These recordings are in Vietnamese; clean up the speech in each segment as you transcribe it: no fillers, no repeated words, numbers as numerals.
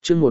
chương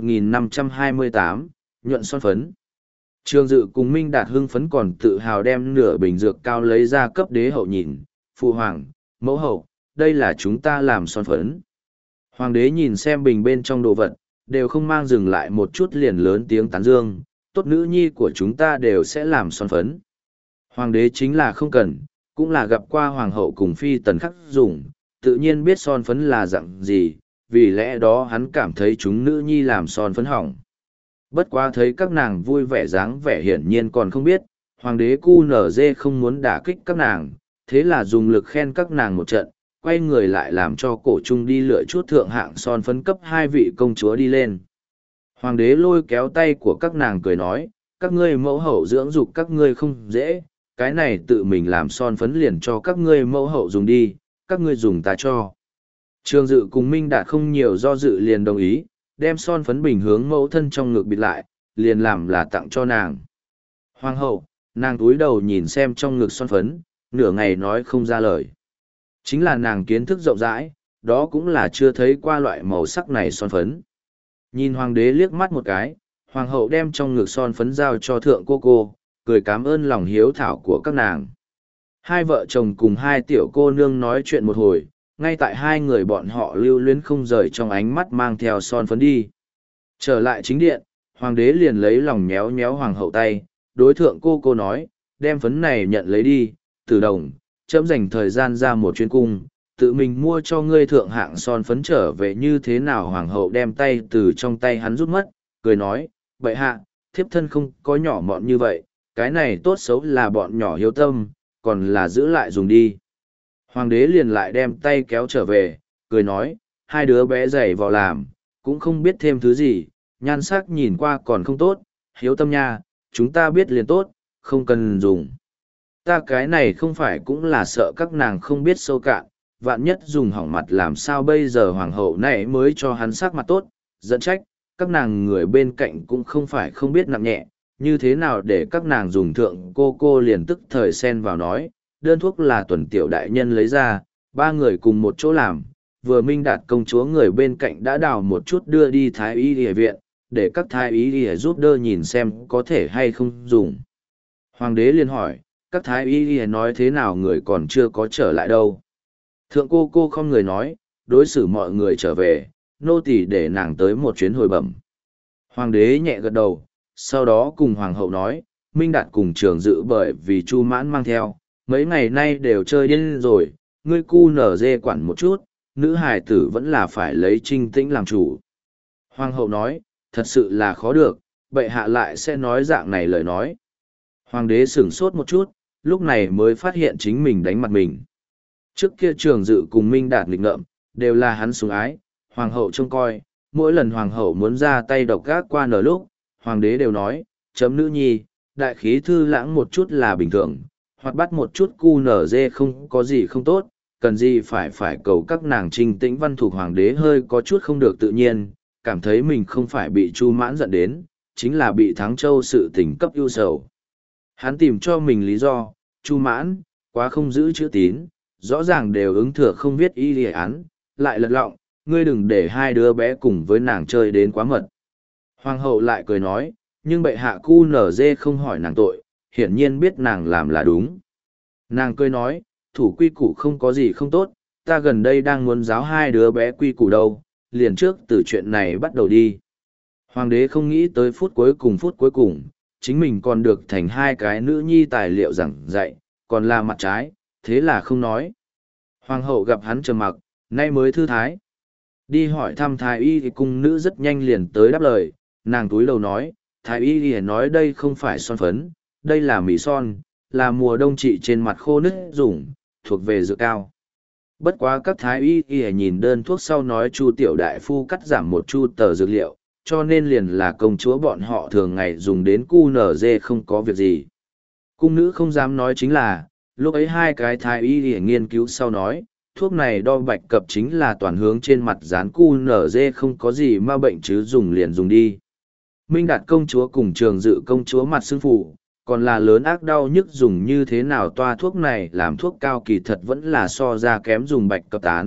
1528, nhuận son phấn. Trường Dự cùng Minh Đạt hưng phấn còn tự hào đem nửa bình dược cao lấy ra cấp đế hậu nhìn, phụ hoàng, mẫu hậu, đây là chúng ta làm son phấn. Hoàng đế nhìn xem bình bên trong đồ vật, đều không mang dừng lại một chút liền lớn tiếng tán dương, tốt nữ nhi của chúng ta đều sẽ làm son phấn. Hoàng đế chính là không cần, cũng là gặp qua hoàng hậu cùng phi tần khắc dùng, tự nhiên biết son phấn là dạng gì, vì lẽ đó hắn cảm thấy chúng nữ nhi làm son phấn hỏng. Bất quá thấy các nàng vui vẻ dáng vẻ hiển nhiên còn không biết, hoàng đế QNZ không muốn đả kích các nàng, thế là dùng lực khen các nàng một trận, quay người lại làm cho cổ trung đi lựa chút thượng hạng son phấn cấp hai vị công chúa đi lên. Hoàng đế lôi kéo tay của các nàng cười nói, các ngươi mẫu hậu dưỡng dục các ngươi không dễ, cái này tự mình làm son phấn liền cho các ngươi mẫu hậu dùng đi, các ngươi dùng ta cho. Trường Dự cùng Minh Đạt không nhiều do dự liền đồng ý, đem son phấn bình hướng mẫu thân trong ngực bịt lại, liền làm là tặng cho nàng. Hoàng hậu, nàng túi đầu nhìn xem trong ngực son phấn, nửa ngày nói không ra lời. Chính là nàng kiến thức rộng rãi, đó cũng là chưa thấy qua loại màu sắc này son phấn. Nhìn hoàng đế liếc mắt một cái, hoàng hậu đem trong ngực son phấn giao cho thượng cô, cười cảm ơn lòng hiếu thảo của các nàng. Hai vợ chồng cùng hai tiểu cô nương nói chuyện một hồi, ngay tại hai người bọn họ lưu luyến không rời trong ánh mắt mang theo son phấn đi. Trở lại chính điện, hoàng đế liền lấy lòng méo méo hoàng hậu tay, đối thượng cô nói, đem phấn này nhận lấy đi, Tử Đồng, chấm dành thời gian ra một chuyến cung, tự mình mua cho ngươi thượng hạng son phấn trở về như thế nào. Hoàng hậu đem tay từ trong tay hắn rút mất, cười nói, bệ hạ, thiếp thân không có nhỏ mọn như vậy, cái này tốt xấu là bọn nhỏ hiếu tâm, còn là giữ lại dùng đi. Hoàng đế liền lại đem tay kéo trở về, cười nói, hai đứa bé dày vào làm, cũng không biết thêm thứ gì, nhan sắc nhìn qua còn không tốt, hiếu tâm nha, chúng ta biết liền tốt, không cần dùng. Ta cái này không phải cũng là sợ các nàng không biết sâu cạn, vạn nhất dùng hỏng mặt làm sao bây giờ. Hoàng hậu này mới cho hắn sắc mặt tốt, dẫn trách, các nàng người bên cạnh cũng không phải không biết nặng nhẹ, như thế nào để các nàng dùng thượng. Cô liền tức thời xen vào nói, đơn thuốc là Tuần tiểu đại nhân lấy ra, ba người cùng một chỗ làm, vừa Minh Đạt công chúa người bên cạnh đã đào một chút đưa đi thái y y viện, để các thái y y giúp đỡ nhìn xem có thể hay không dùng. Hoàng đế liền hỏi, các thái y y nói thế nào người còn chưa có trở lại đâu. Thượng cô không người nói, đối xử mọi người trở về, nô tỳ để nàng tới một chuyến hồi bẩm. Hoàng đế nhẹ gật đầu, sau đó cùng hoàng hậu nói, Minh Đạt cùng Trường Dự bởi vì Chu Mãn mang theo, mấy ngày nay đều chơi điên rồi, ngươi cu nở dê quản một chút, nữ hài tử vẫn là phải lấy Trinh Tĩnh làm chủ. Hoàng hậu nói, thật sự là khó được, bệ hạ lại sẽ nói dạng này lời nói. Hoàng đế sửng sốt một chút, lúc này mới phát hiện chính mình đánh mặt mình. Trước kia Trường Dự cùng Minh Đạt nghịch ngợm, đều là hắn sủng ái, hoàng hậu trông coi, mỗi lần hoàng hậu muốn ra tay độc gác qua nở lúc, hoàng đế đều nói, chấm nữ nhi, đại khí thư lãng một chút là bình thường, hoặc bắt một chút cu nở dê không có gì không tốt, cần gì phải cầu các nàng Trinh Tĩnh văn thuộc. Hoàng đế hơi có chút không được tự nhiên, cảm thấy mình không phải bị Chu Mãn giận đến, chính là bị Thắng Châu sự tình cấp ưu sầu. Hắn tìm cho mình lý do, Chu Mãn, quá không giữ chữ tín, rõ ràng đều ứng thừa không viết y lìa án, lại lật lọng, ngươi đừng để hai đứa bé cùng với nàng chơi đến quá mật. Hoàng hậu lại cười nói, nhưng bệ hạ cu nở dê không hỏi nàng tội, hiển nhiên biết nàng làm là đúng. Nàng cười nói, thủ quy củ không có gì không tốt, ta gần đây đang muốn giáo hai đứa bé quy củ đâu, liền trước từ chuyện này bắt đầu đi. Hoàng đế không nghĩ tới phút cuối cùng, chính mình còn được thành hai cái nữ nhi tài liệu giảng dạy, còn là mặt trái, thế là không nói. Hoàng hậu gặp hắn trầm mặc, nay mới thư thái. Đi hỏi thăm thái y thì cung nữ rất nhanh liền tới đáp lời, nàng túi lầu nói, thái y thì nói đây không phải son phấn, đây là mì son, là mùa đông trị trên mặt khô nứt dùng, thuộc về dược cao. Bất quá các thái y y nhìn đơn thuốc sau nói Chu tiểu đại phu cắt giảm một chu tờ dược liệu, cho nên liền là công chúa bọn họ thường ngày dùng đến cu nở dê không có việc gì. Cung nữ không dám nói chính là, lúc ấy hai cái thái y y nghiên cứu sau nói, thuốc này đo bạch cập chính là toàn hướng trên mặt dán cu nở dê không có gì ma bệnh chứ dùng liền dùng đi. Minh Đạt công chúa cùng Trường Dự công chúa mặt xương phủ, còn là lớn ác đau nhức dùng như thế nào toa thuốc này làm thuốc cao kỳ thật vẫn là so ra kém dùng bạch cập tán,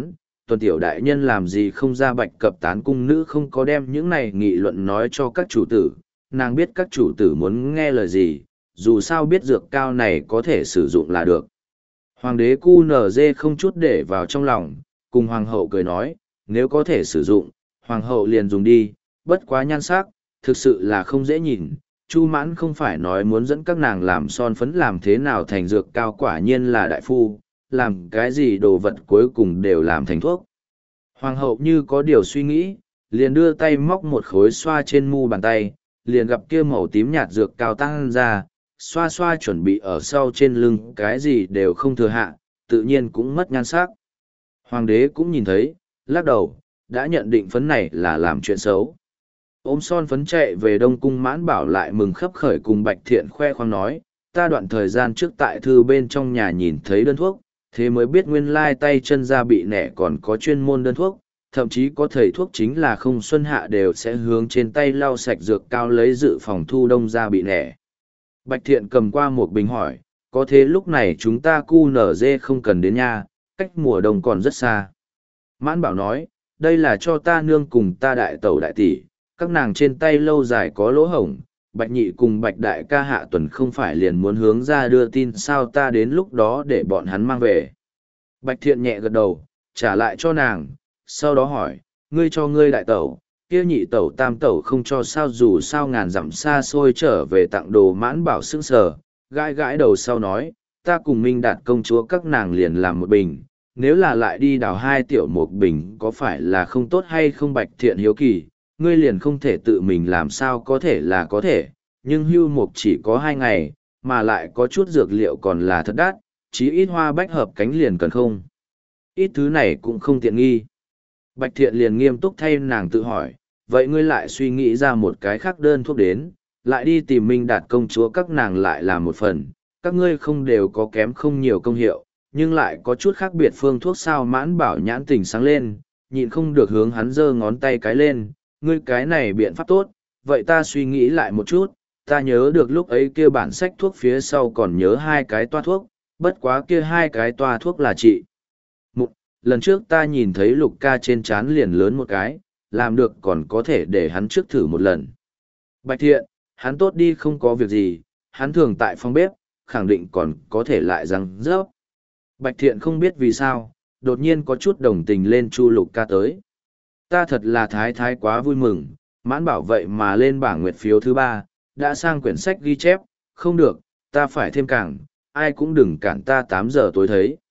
Tuần tiểu đại nhân làm gì không ra bạch cập tán cung nữ không có đem những này nghị luận nói cho các chủ tử, nàng biết các chủ tử muốn nghe lời gì, dù sao biết dược cao này có thể sử dụng là được. Hoàng đế QNZ không chút để vào trong lòng, cùng hoàng hậu cười nói, nếu có thể sử dụng, hoàng hậu liền dùng đi, bất quá nhan sắc, thực sự là không dễ nhìn. Chu Mãn không phải nói muốn dẫn các nàng làm son phấn làm thế nào thành dược cao, quả nhiên là đại phu, làm cái gì đồ vật cuối cùng đều làm thành thuốc. Hoàng hậu như có điều suy nghĩ, liền đưa tay móc một khối xoa trên mu bàn tay, liền gặp kia màu tím nhạt dược cao tăng ra, xoa xoa chuẩn bị ở sau trên lưng, cái gì đều không thừa hạ, tự nhiên cũng mất nhan sắc. Hoàng đế cũng nhìn thấy, lắc đầu, đã nhận định phấn này là làm chuyện xấu. Ôm son phấn chạy về Đông Cung, Mãn Bảo lại mừng khấp khởi cùng Bạch Thiện khoe khoang nói, ta đoạn thời gian trước tại thư bên trong nhà nhìn thấy đơn thuốc, thế mới biết nguyên lai tay chân da bị nẻ còn có chuyên môn đơn thuốc, thậm chí có thầy thuốc chính là không xuân hạ đều sẽ hướng trên tay lau sạch dược cao lấy dự phòng thu đông da bị nẻ. Bạch Thiện cầm qua một bình hỏi, có thế lúc này chúng ta QNZ không cần đến nha, cách mùa đông còn rất xa. Mãn Bảo nói, đây là cho ta nương cùng ta đại tẩu đại tỷ, các nàng trên tay lâu dài có lỗ hổng, Bạch Nhị cùng Bạch Đại ca hạ tuần không phải liền muốn hướng ra đưa tin sao, ta đến lúc đó để bọn hắn mang về. Bạch Thiện nhẹ gật đầu, trả lại cho nàng, sau đó hỏi, ngươi cho ngươi đại tẩu, kia nhị tẩu tam tẩu không cho sao, dù sao ngàn dặm xa xôi trở về tặng đồ. Mãn Bảo sững sờ, gãi gãi đầu sau nói, ta cùng Minh Đạt công chúa các nàng liền làm một bình, nếu là lại đi đào hai tiểu một bình có phải là không tốt hay không? Bạch Thiện hiếu kỳ, ngươi liền không thể tự mình làm sao? Có thể là có thể, nhưng hưu mục chỉ có 2 ngày, mà lại có chút dược liệu còn là thật đắt, chí ít hoa bách hợp cánh liền cần không. Ít thứ này cũng không tiện nghi. Bạch Thiện liền nghiêm túc thay nàng tự hỏi, vậy ngươi lại suy nghĩ ra một cái khác đơn thuốc đến, lại đi tìm Minh Đạt công chúa các nàng lại làm một phần, các ngươi không đều có kém không nhiều công hiệu, nhưng lại có chút khác biệt phương thuốc sao? Mãn Bảo nhãn tỉnh sáng lên, nhịn không được hướng hắn giơ ngón tay cái lên, ngươi cái này biện pháp tốt, vậy ta suy nghĩ lại một chút, ta nhớ được lúc ấy kia bản sách thuốc phía sau còn nhớ 2 cái toa thuốc, bất quá kia 2 cái toa thuốc là trị mụn, lần trước ta nhìn thấy Lục ca trên trán liền lớn một cái, làm được còn có thể để hắn trước thử một lần. Bạch Thiện, hắn tốt đi không có việc gì, hắn thường tại phòng bếp, khẳng định còn có thể lại răng rớp. Bạch Thiện không biết vì sao, đột nhiên có chút đồng tình lên Chu Lục ca tới. Ta thật là thái quá vui mừng, Mãn Bảo vậy mà lên bảng nguyệt phiếu thứ 3, đã sang quyển sách ghi chép, không được, ta phải thêm càng, ai cũng đừng cản ta 8 giờ tối thấy.